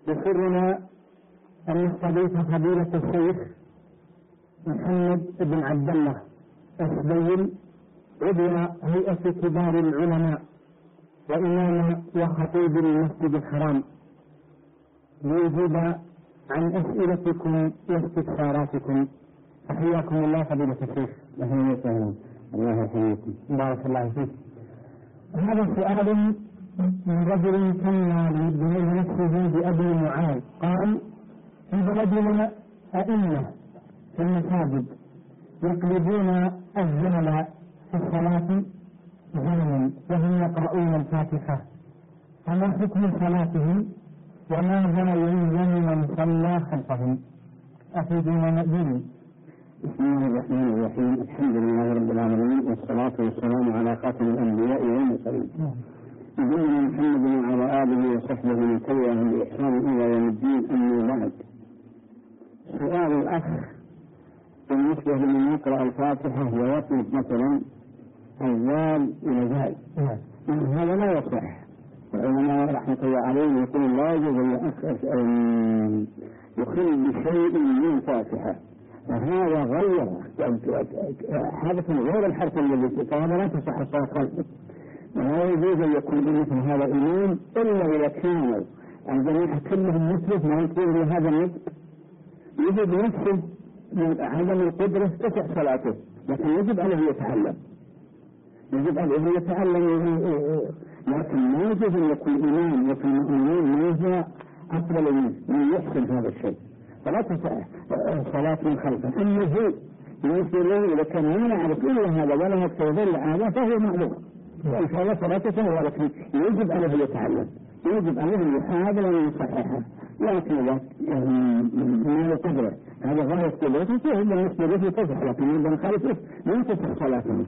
يسرنا أن نستضيف فضيلة الشيخ محمد بن عبد الله السبيل عضو هيئة كبار العلماء وإمام وخطيب المسجد الحرام ليجيب عن أسئلتكم واستفساراتكم. فحياكم الله فضيلة الشيخ. الله يحييكم. بارك الله فيك. هذا سؤال من رجل كان بنفسه بأبي معاذ قال: في بلدنا أئمة في المساجد يقلبون الزمل في الصلاة زمنا وهم يقرؤون الفاتحة، فما حكم صلاتهم وماذا يلزم من صلى خلفهم؟ أفيدونا مأذون. بسم الله الرحمن الرحيم. الحمد لله رب العالمين، والصلاة والسلام على خاتم الأنبياء والمرسلين نبينا محمد وعلى آله وصحبه ومن تبعهم بإحسان إلى يوم الدين. أما بعد، سؤال الأخ بالنسبة لمن يقرأ الفاتحة ويطلب مثلا الزال إلى زال، هذا لا يصح. العلماء رحمة الله عليهم يقول لا يجوز أن يخل بشيء من الفاتحة، فهذا غير حدث غير الحرف الذي كتاب لا تصح الصلاة خلفه. ولا يجوز أن يكون مثل هذا إمام إلا إذا كانوا الجماعة كلهم مثله ما يكون لهذا النطق يجب نفسه من عدم القدرة تسع صلاته، لكن يجب عليه يتعلم، يجب عليه يتعلم. لكن ما يجوز أن يكون إمام وفي المؤمنين ما يجوز أفضل من يحسن هذا الشيء، فلا تصح صلاة من خلفه. أما هو بالنسبة له إذا كان ما يعرف إلا هذا ولا يتوضل هذا فهو معذور، وإن شاء الله صلاته سهلة، لكن يجب عليه يتعلم، يجب عليه يحاول أن يصححها. لكن إذا ما له قدرة هذا غاية قدرته فهو بالنسبة له تصح، لكن من خلفه لا تصح صلاته.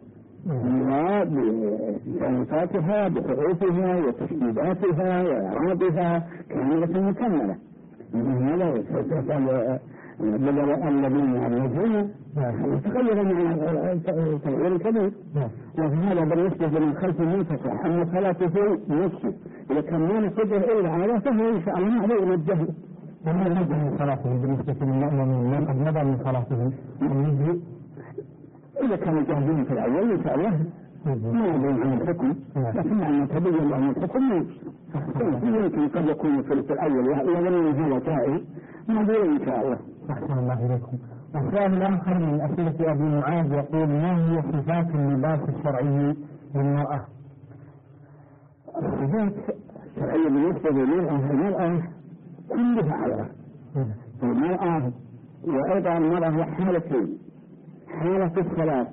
الفاتحة بحروفها وتشديداتها وإعرابها كاملة مكملة. هذا بدل الذين يعرفون يتغير مع التغيير الكبير، وهذا بالنسبة لمن خلف المنتصح. أما صلاته نفسه إذا كان ما نقدر إلا على فهو إن شاء الله معذور من الجهل. وما نبدأ من صلاتهم بالنسبة للمؤمنين؟ ما قد نبدأ من صلاتهم إذا كانوا جاهزين في الأول إن شاء الله ما يدرون عن الحكم، لكن مع تبين لهم الحكم يمكن قد يكون في الأول ويظن هذا جائز معذور إن شاء الله. أحسن الله إليكم. السؤال الآخر من أسئلة أبي معاذ يقول: ما هي صفات اللباس الشرعي للمرأة؟ الصفات الشرعية بالنسبة للمرأة كلها عورة. المرأة وأيضا المرأة حالتين: حالة في الصلاة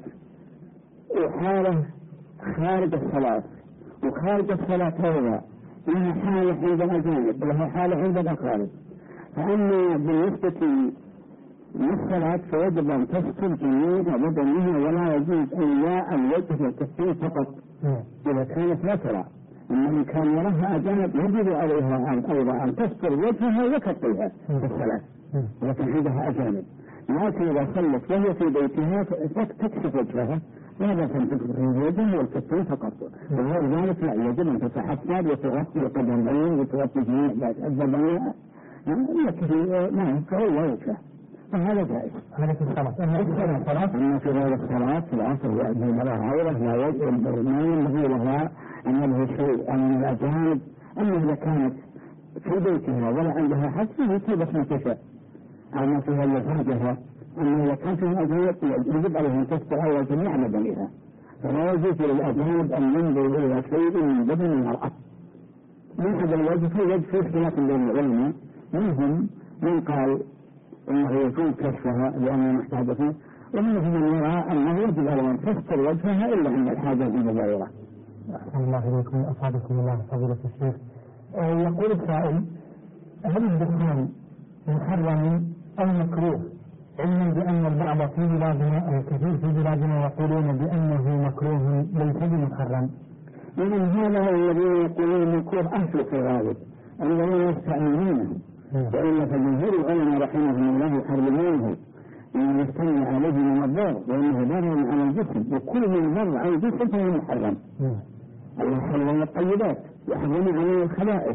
وحالة خارج الصلاة. وخارج الصلاة أيضا لها حالة عند الأجانب ولها حالة عند الأقارب. فأما بالنسبة للصلاة فيجب أن تستر جميع بدنها ولا يجوز إلا الوجه والكفين فقط إذا كانت لا ترى. أما إن كان يراها أجانب يجب عليها أيضا أن تستر وجهها وكفيها في الصلاة، لكن عندها أجانب. لكن إذا صلت وهي في بيتها تكشف وجهها ولا تنتظر الوجه والكفين فقط، وغير ذلك لا يجب أن تتحفظ وتغطي قدمين وتغطي جميع الزبائن يكفي ما يكفي وجهه، فهذا جائز. هذا في الصلاة. أما في غير الصلاة في العصر يأتي لها عورة لا يجب ما ينبغي لها أن يلهي شيء من الأجانب. أما إذا كانت في بيتها ولا عندها حد فيها ما تشاء أما فيها لزوجها. أما إذا كان فيها أجانب يجب عليها أن تستر على جميع بدنها، فلا يجوز للأجانب أن ينظروا إلى شيء من بدن المرأة. من هذا الوجه فيه خلاف بين العلماء، منهم من قال انه يجوز كشفها لانه محتاجه، ومنهم من يرى انه يجب على ان تستر وجهها الا عند الحاجه المباشره. احسن الله اليكم وافادكم الله فضيلة الشيخ. يقول السائل: هل الدخان محرم او مكروه؟ علما بان البعض في بلادنا الكثير في بلادنا يقولون بانه مكروه ليس بمحرم. ومن هذا الذين يقولون مكروه اهل في الغالب الذين يستعملونه، وإلا فجمهور العلماء رحمهم الله يحرمونه إن يستمع عليه من الضر، وإنه ضر على الجسم، وكل من ضر على الجسم فهو محرم. الله حرم الطيبات وحرم عليه الخبائث،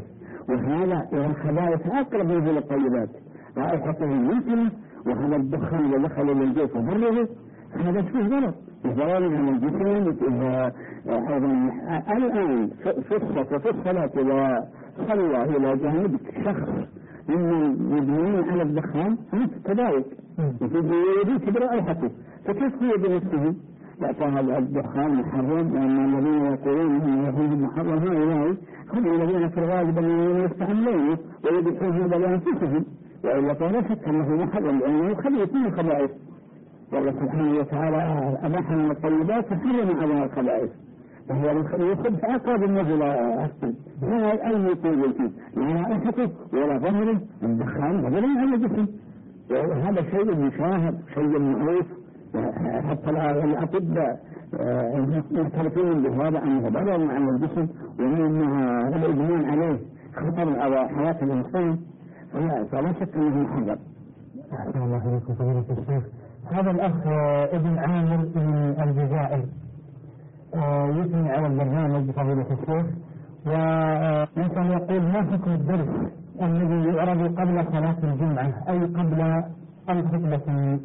وهذا إلى الخبائث أقرب من الطيبات، رائحته ممكنة، وهذا الدخان إذا دخل إلى الجوف وبرده هذا فيه غلط، ضرر على الجسم. أيضا الآن في الصلاة إذا صلى إلى جانبك شخص ممن يبنون على الدخان أنت تضايق ويجيك برائحته، فكيف هو بنفسه؟ لا، فهذا الدخان محرم، لأن الذين يقولون أنه محرم هؤلاء هم الذين في الغالب أنهم يستعملونه ويدفعون هذا لأنفسهم، وإلا فلا شك أنه محرم لأنه يخلي من الخبائث. والله سبحانه وتعالى أباح من الطيبات وحرم على الخبائث، وهو يخب أقرب النزل أصلا لا أي يكون فيه لا رائحته ولا ظهره، الدخان بدلا على الجسم، وهذا شيء مشاهد، شيء معروف، حتى الأطباء يعترفون بهذا أنه بدلا على الجسم، وأنه الإدمان عليه خطر على حياة الإنسان، فلا شك أنه محرم. أحسن الله إليكم فضيلة الشيخ. هذا الأخ ابن عامر من الجزائر يثني على البرنامج بفضيلة الشيخ، ومثلا يقول ما حكم الدرس الذي يعرض قبل صلاة الجمعة أي قبل الخطبة؟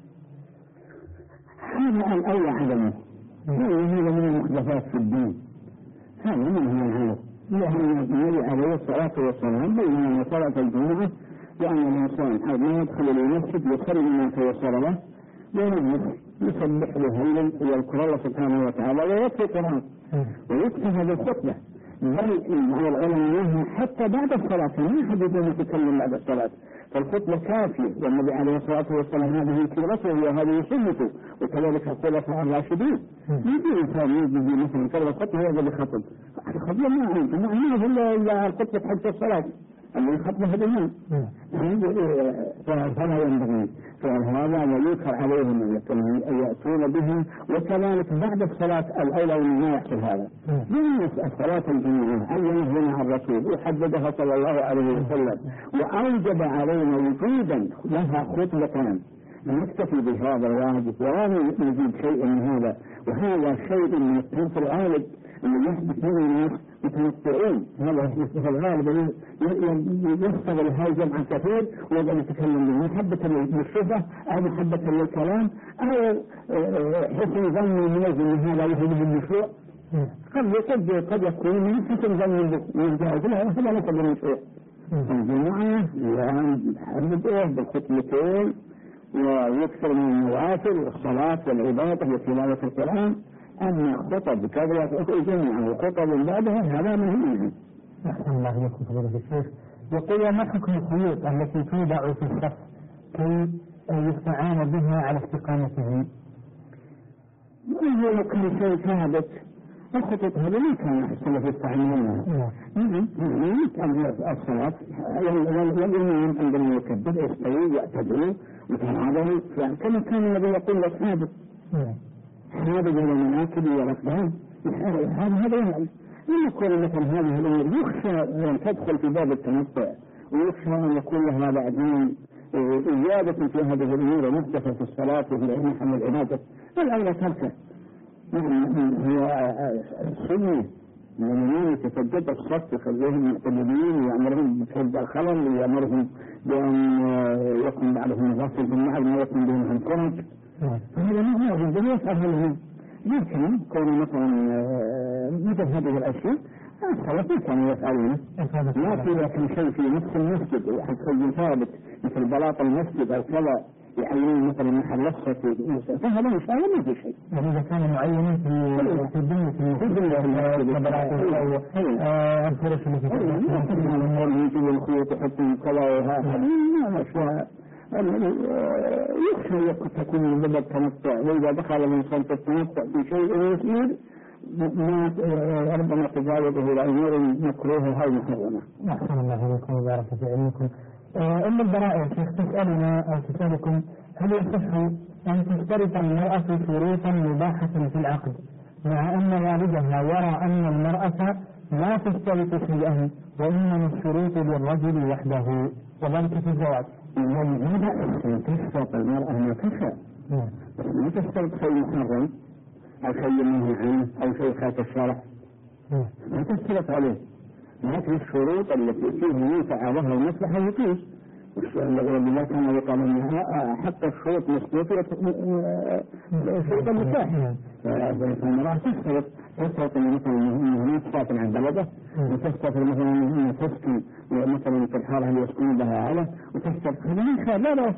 هذا الأول عدمه، هذا من المحدثات في الدين، هذا من هو العرض، لأن النبي عليه الصلاة والسلام بين أن صلاة الجمعة وأن الإنسان حين ما يدخل إلى المسجد يصلي ما تيسر له ويجلس يسبح ويهلل ويذكر الله سبحانه وتعالى ويتلو القرآن ويكتفى بالخطبة. بل على العلماء حتى بعد الصلاة ما أحد يتكلم بعد الصلاة، فالخطبة كافية، والنبي عليه الصلاة والسلام هذه سيرته وهذه سنته، وكذلك الخلفاء الراشدين. يجي إنسان يجي مثلا كذا الخطبة هو الذي خطب، الخطبة ما إلا الخطبة حتى الصلاة اللي خطبه الإمام، فلا ينبغي فهذا وينكر عليهم أن يأتون بهم، وكذلك بعد الصلاة الأولى من ما يحصل هذا. لأن الصلاة الجمعة عينه لنا الرسول وحددها صلى الله عليه وسلم، وأوجب علينا وجودا لها خطبتان، نكتفي بهذا الواجب ولا نزيد شيء من هذا، وهذا شيء من التنفر الغالب اللي يحدث من الناس متنطعون، هذا في الغالب يستغل هاي جمع كثير ويبقى يتكلم به محبة للشفة أو محبة للكلام أو حسن ظن الناس أن هذا يفيد المشروع، قد يكون من حسن ظن الجهاز، هذا ليس بالمشروع. الجمعة يحدد بالخطبتين ويكثر من النوافل والصلاة والعبادة وتلاوة القرآن، أما خطب كذا الجمعة وخطب بعدها هذا مهم. أحسن الله إليكم فضيلة الشيخ. يقول ما حكم الخيوط التي توضع في الصف كي يستعان بها على استقامته؟ وهو كل شيء ثابت، الخطط هذا ما كان أحسن في استعمالها. الصلاة والإمام عندما يكبر يستوي يعتدل وتعاضل، كما كان النبي يقول لأصحابه هذا إلى المناكب والأقدام، هذا يعني لما يكون مثل هذه الأمور يخشى أن تدخل في باب التنطع، ويخشى أن يكون لها بعدين زيادة في هذه الأمور محدثة في الصلاة وفي محل العبادة، الأولى تركه. هي السنة من الإمام يتسجد الصف يخليهم معتدلين ويأمرهم بحفظ الخلل ويأمرهم بأن يكون بعضهم غافل بالمعروف ما يكون بهم عن فرج، فهذا ما هو جدا يفعل لهم. لكن كون مثلا مثل هذه الأشياء الصلاة كانوا يفعلونه، لكن شيء في نفس المسجد حتى ثابت مثل بلاط المسجد أو كذا يعينون مثلا محل الصلاة فهذا إن شاء الله ما في شيء. يعني إذا كان معينا في الدنيا في البلاط أو الفرش التي يجيب الخيوط يحطون كذا وهذا ما أشياء يخشى تكون من باب التنطع، وإذا دخل الإنسان في التنطع في شيء يسير ما ربما تجاوزه إلى أمور مكروهة أو محرمة. أحسن الله إليكم وبارك في علمكم. أم البراء شيخ تسألنا أو تسألكم هل يصح أن تشترط المرأة شروطا مباحة في العقد مع أن والدها يرى أن المرأة لا تشترط شيئا وإنما الشروط للرجل وحده وذلك في الزواج؟ لا تشترط المرأة ما تشاء، ما تشترط شيء محرم أو شيء منهي عنه أو شيء خالف الشرع، ما تشترط عليه. لكن الشروط التي فيها ينفع ظهر المصلحة يقيس. ولذلك كان يقال أنها حتى الشروط مسلوطة شروط النكاح. فالمرأة تشترط مثلا أنها تسافر عن بلده، وتشترط مثلا أنها تسكن مثلا في الحارة اللي يسكن بها أهله، وتشترط هذا لا بأس.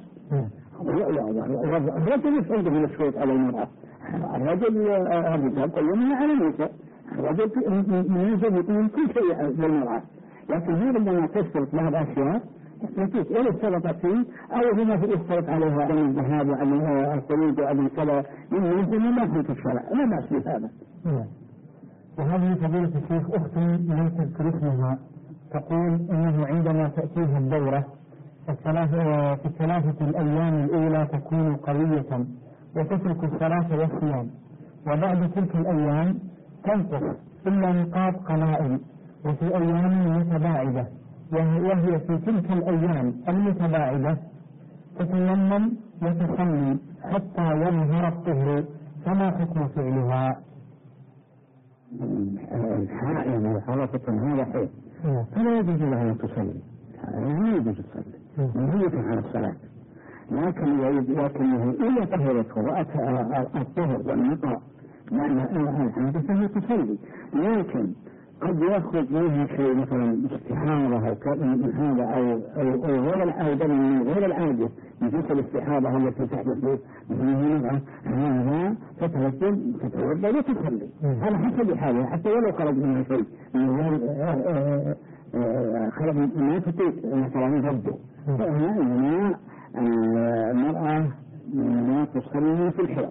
الرجل مش عنده من الشروط على المرأة. الرجال قيمها على النساء. الرجل يجب يكون كل شيء للمرأة، لكن هذا لما تشترط لها الأشياء نتيجة ولا اشترطت فيه أو هنا في اشترط عليها عن الذهاب وعن الخروج وعن كذا من ما في الشرع لا بأس بهذا. وهذه فضيلة الشيخ أخت لم تذكر اسمها تقول إنه عندما تأتيها الدورة في الثلاثة الأيام الأولى تكون قوية وتترك الصلاة والصيام، وبعد تلك الأيام تنقص إلا نقاط قلائل وفي أيام متباعدة، وهي في تلك الأيام المتباعدة تتيمم وتصلي حتى يظهر الطهر، فما حكم فعلها؟ الحائض حركة هذا حيث فلا يجوز لها أن تصلي، لا يجوز تصلي نية على الصلاة، لكنه إذا طهرته وأتى الطهر والنقاء معنى الحادث فهي تصلي، لكن قد يخرج منها شيء مثلا استحاضة أو هذا أو غير العادة من جنس الاستحاضة التي تحدث مثل هذا تتوضأ وتصلي على حسب حالها، حتى ولو خرج منها شيء خرج ما تطيق مثلا رده، فهنا إنما المرأة لا تصلي في الحيض.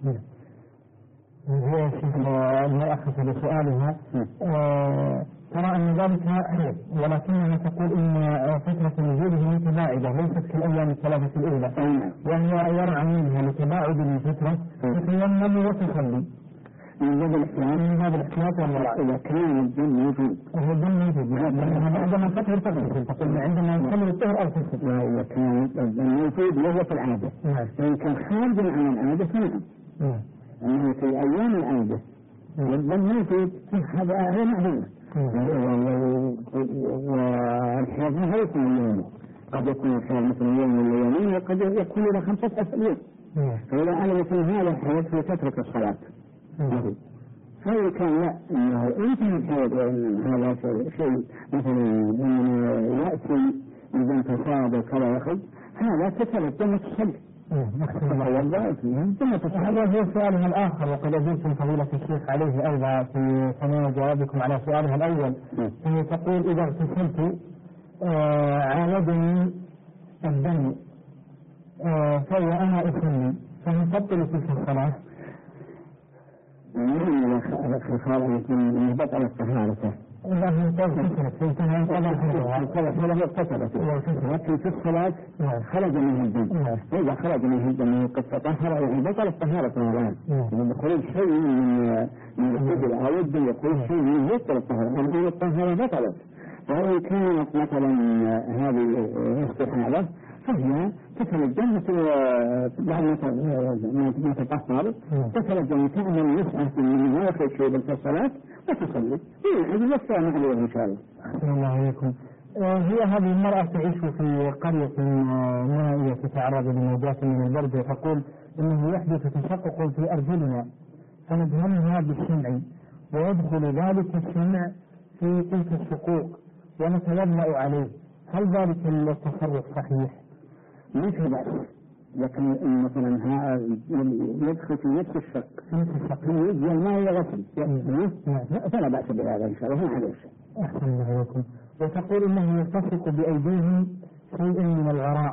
هي المرأة في سؤالها ترى أن ذلك حيض، ولكنها تقول إن فترة نزوله متباعدة ليست كالأيام الثلاثة الأولى، وهي يرعى منها لتباعد الفترة تتيمم وتصلي. من هذا الاحتياط والمرأة إذا كان الدم موجود، وهو الدم موجود عندما تطهر تقول عندما يكمل الطهر أو تفسد. إذا كان الدم موجود وهو في العادة، فإن كان خارجا عن العادة فنعم. أنه في أيام العادة والدم موجود هذا هي معلومة. والحيض ما هو يكون يوم، قد يكون الحيض مثل يوم ولا يومين، وقد يكون له 15 يوم. فإذا علمت من هذا الحيض فتترك الصلاة. فإن كان لا إنه يمكن الحيض وإن هذا شيء مثلا يأتي إذا انتصاب وكذا يخرج، هذا تتلقى تصلي. هذا هو سؤالها الآخر، وقد أجبتم فضيلة الشيخ عليه أيضا في ثنايا جوابكم على سؤالها الأول. هي تقول إذا اغتسلت عالجني الدم وأنا أصلي فهل تبطل تلك الصلاة؟ خسارة من بطل الطهارة. إذا هي لكن في الصلاة خرج منه الدم، إذا خرج منه الدم قد تطهر يعني بطل الطهارة الآن. من خروج شيء من الرجل أو الدم يخرج شيء من بطل الطهارة، أن الطهارة بطلت. فإن كانت مثلا هذه استحالة فهي تتلجم بعد ما تطهر تتلجم تعمل نسعة من ما يخرج شيء بالصلاة وتصلي. هذه الثانية عليها إن شاء الله. أحسن الله عليكم. هي هذه المرأة تعيش في قرية نائية تتعرض لموجات من البرد، وتقول إنه يحدث تشقق في أرجلنا فندهنها بالشمع ويدخل ذلك الشمع في تلك الشقوق ونتوضأ عليه، هل ذلك التصرف صحيح؟ ليس بأس، لكن مثلا يدخل في نفس الشق يجي الماء يغسل فلا بأس بهذا إن شاء الله ما عليه شيء. أحسن الله عليكم. وتقول إنه يلتصق بأيديهم شيء من الغراء،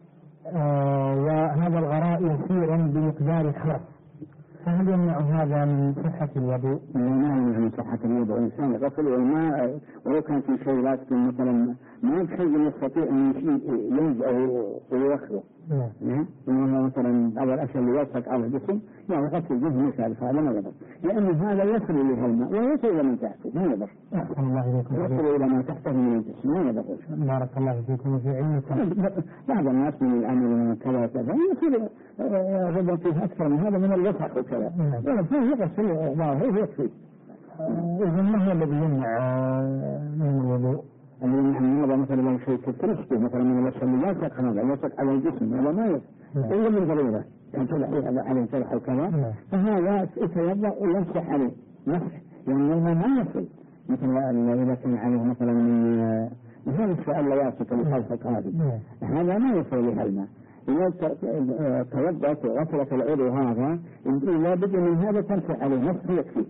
وهذا الغراء يسير بمقدار حرف، فهل يمنع هذا من صحة الوضوء؟ لا يمنع من صحة الوضوء. الإنسان يغسل والماء ولو كان في شيء لكن مثلا ما بشيء يستطيع أن ينزع ويخلق. إنه مثلا بعض الأشياء اللي يلصق على الجسم يغسل جسمه مثال هذا ما يضر، لأن هذا يصل إليه الماء ويصل إلى من تحته ما يضر. أحسن الله إليكم. يصل إلى ما تحته من الجسم ما يضر. بارك الله فيكم في علمكم. بعض الناس من العمل من كذا كذا يصير غضب فيه أكثر من هذا من الوسخ وكذا. فيه يغسل ظاهره يكفي. إذا ما هو الذي يمنع من الوضوء؟ الذي يمنع من الوضوء مثلا لو شيء كالتنشط مثلا من الأشياء اللي يلصق هذا يلصق على الجسم هذا ما يلصق إلا من ضرورة يعني تلحي على جرح وكذا فهذا يتوضأ ويمسح عليه مسح يعني الماء ما يصل مثلا إذا كان عليه مثلا من هذا السؤال لا يصل لخلفك هذا ما يصل لها الماء. إذا توضأت وغسلت العضو هذا لا بد من هذا تمسح عليه مسح يكفي.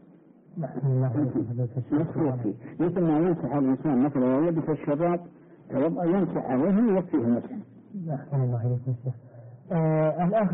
مسح يكفي مثل ما يمسح الإنسان مثلا يلبس الشراب يمسح عليه يكفيه المسح. أحسن الله إليكم شيخ. الأخ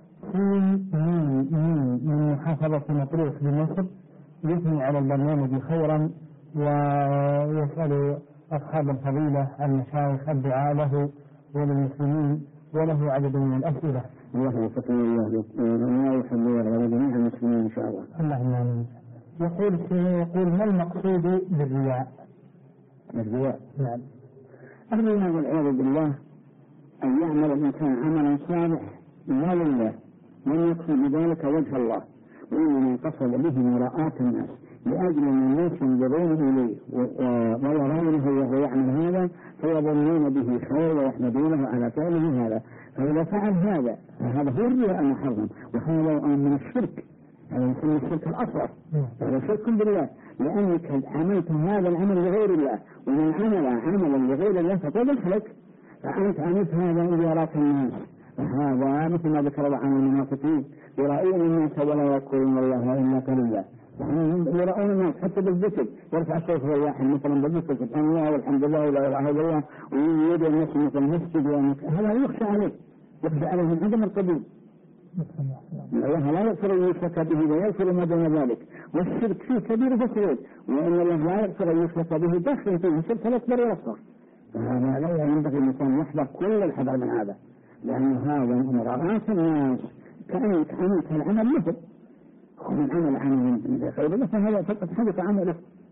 من محافظة مطروح بمصر يثني على البرنامج خيرا ويسأل أصحاب الفضيلة المشايخ الدعاء له وللمسلمين وله عدد من الأسئلة. الله يوفقنا الله يحب ويرضى جميع المسلمين إن شاء الله. اللهم آمين. يقول ما المقصود بالرياء؟ الرياء نعم. الرياء والعياذ بالله أن يعمل الإنسان عملا صالح لا لله من يقصد بذلك وجه الله وإنما قصد به مراءة الناس لأجل أن الناس ينظرون إليه ويرونه وهو يعمل هذا فيظنون به خير ويحمدونه على فعله هذا. فإذا فعل هذا فهذا هو الرياء المحرم وهذا من الشرك هذا يسمى الشرك الأصغر هذا شرك بالله لأنك عملت هذا العمل لغير الله ومن عمل عملا لغير الله فقد لك فأنت عملت هذا ليراك الناس فهذا مثل ما ذكر عن المنافقين يرائون الناس ولا يذكرون الله إلا قليلا يرائون الناس حتى بالذكر يرفع صوته الواحد مثلا بالذكر سبحان الله والحمد لله ولا إله إلا الله ويدعو الناس مثل المسجد هذا يخشى عليه من عدم القبول. الله لا يغفر أن يشرك به ويغفر ما دون ذلك والشرك فيه كبير وصغير وإن الله لا يغفر أن يشرك به داخل فيه الشرك الأكبر والأصغر. فهذا لا ينبغي الإنسان يحذر كل الحذر من هذا لأن هذا مراءة الناس كأنك عملت العمل مثل ومن عمل عمل خير الله فهذا فقط حدث عمله.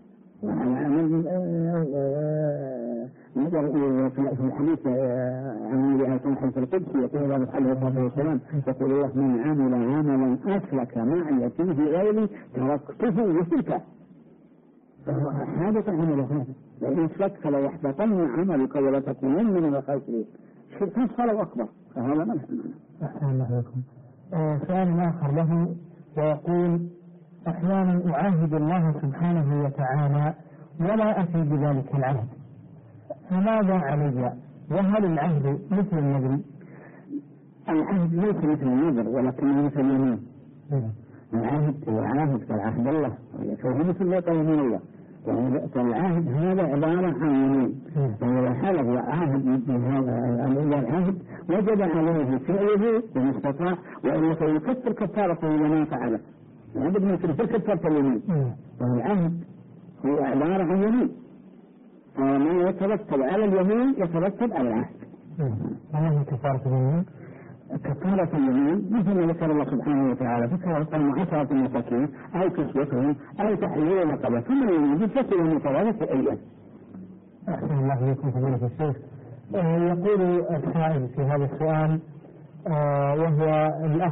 نظر في الحديث عن النبي عليه الصلاة القدس يقول الله عليه الصلاة والسلام يقول الله من عمل عملا أشرك معي فيه غيري تركته وتركه فهو حادث عمله هذا لأن شك فلا يحبطن عملك ولا تكونن من الخاسرين شرك أصغر وأكبر فهذا ما نحن. أحسن الله لكم. سؤال آخر له ويقول أحيانا أعاهد الله سبحانه وتعالى ولا أفي بذلك العهد فماذا علي وهل العهد مثل النذر؟ العهد ليس مثل النذر ولكنه مثل اليمين. العهد هو عهد كالعهد الله فهو مثل ما قال من الله فالعهد هذا عبارة عن يمين فإذا حلف وعهد بهذا العهد وجب عليه فعله وما استطاع وإلا فيكفر كفارته إذا ما فعله لابد من كفارة اليمين والعهد هو عبارة عن يمين فما يترتب على اليمين يترتب على العهد. ما هي كفارة اليمين؟ كفارة اليمين مثل ما ذكر الله سبحانه وتعالى فكرة 10 مساكين أو كسوتهم أو تحرير رقبة ثم يجب فتوى ثلاثة أيام. أحسن الله إليكم فضيلة الشيخ. يقول السائل في هذا السؤال وهو الأخ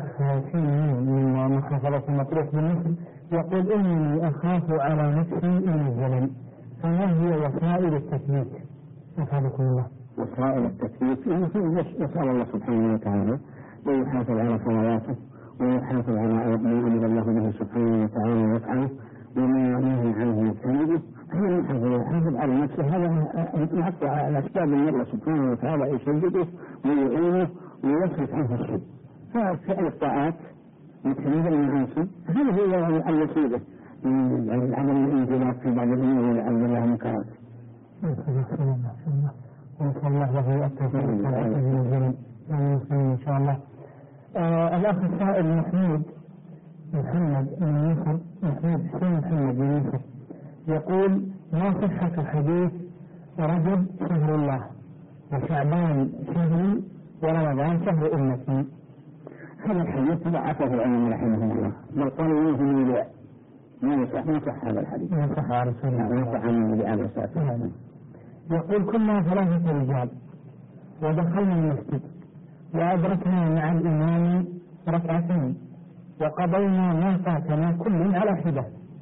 من محافظة مطروح بمصر يقول إني أخاف على نفسي من الزمن فما هي وسائل التثبيت؟ أفادكم الله. وسائل التثبيت يسأل الله سبحانه وتعالى ويحافظ على صلواته ويحافظ على ما أمر الله به سبحانه وتعالى ويفعله وما نهي عنه يجتنبه يحافظ على نفسه هذا يحافظ على أسباب الله سبحانه وتعالى يسدده ويعينه ويصرف عنه السوء ففعل الطاعات يجتنب المعاصي هذه هي الوسيلة من عدم الانجلاق في بعض الأمور ولعل الله منكرات. ونسأل الله له التوفيق والعافية إن شاء الله. الأخ السائل محمود من مصر محمود حسين محمد من مصر يقول ما صحة حديث رجب شهر الله وشعبان شهري ورمضان شهر أمتي؟ هذا الحديث ضعفه العلماء رحمه الله بل قالوا انه من البيع ما صح هذا الحديث ما صح على رسول الله ما صح عن النبي عليه الصلاة والسلام. يقول كنا 3 رجال ودخلنا المسجد وأدركنا مع الإمام ركعتين وقضينا ما فاتنا كل على حدة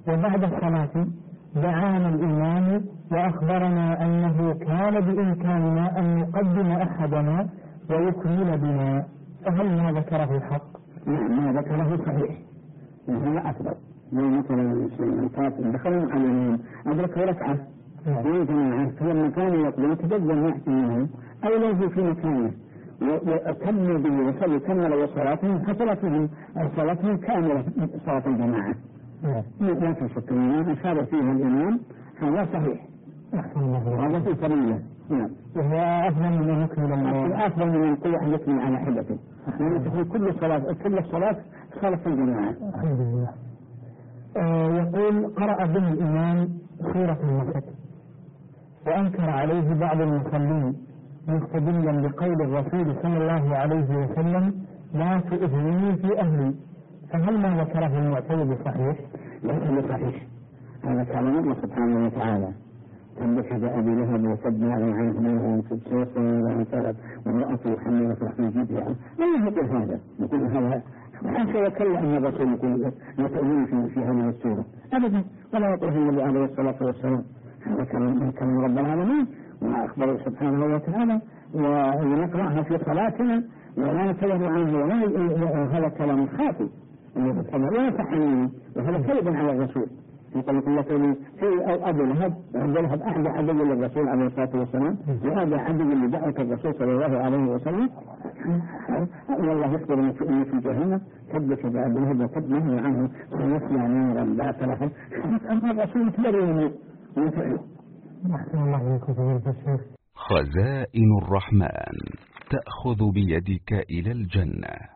وبعد الصلاة دعانا الإمام وأخبرنا أنه كان بإمكاننا أن نقدم أحدنا ويكمل بنا، فهل ما ذكره الحق؟ نعم ما ذكره صحيح وهذا أفضل. مثلا المسلمين دخلوا على الإمام أدركوا ركعة في جماعة فلما كانوا يقضون يتقدم يأتي منهم أو ينزل في مكانه وأتموا به وصلوا كملوا صلاتهم حصلت صلاتهم كاملة صلاة الجماعة. لا تشك منها أشار فيها الإمام هذا صحيح. هذا في سبيله. نعم. وهو أفضل من أن يكمل أفضل من أن كل واحد يكمل على حدته. لأن تكون كل صلاة صلاة الجماعة. الحمد لله. يقول قرأ به الإمام سورة النسك وأنكر عليه بعض المصلين مستدلا بقول الرسول صلى الله عليه وسلم لا تؤذني في أهلي، فهل ما ذكره المعتمد صحيح؟ ليس صحيح. هذا كلام الله سبحانه وتعالى. تبت يد أبي لهب وتب على عينه وانتبسوس وانتبت وامرأته حملت في جيدها. لا يقول هذا. يقول هذا حتى يكل أن الرسول يقول لا تؤذني في هذه السورة أبدا، ولا يقوله النبي عليه الصلاة والسلام. هذا كلام رب العالمين وأخبره سبحانه وتعالى ونقرأها في صلاتنا ولا نتبه عنه ولا هذا كلام خاطئ ولا تحميني وهذا كذب على الرسول. يقول الله تعالى في أبو لهب أحد عدو للرسول عليه الصلاة والسلام وهذا عدو لدعوة الرسول صلى الله عليه وسلم. والله يخبر أن في جهنم تبت يد أبي لهب وتب نهي عنه ويصلى نارا لا تلف. أما الرسول تبرئني ويفعله. أحسن الله إليكم فضيلة الشيخ. خزائن الرحمن تأخذ بيدك إلى الجنة.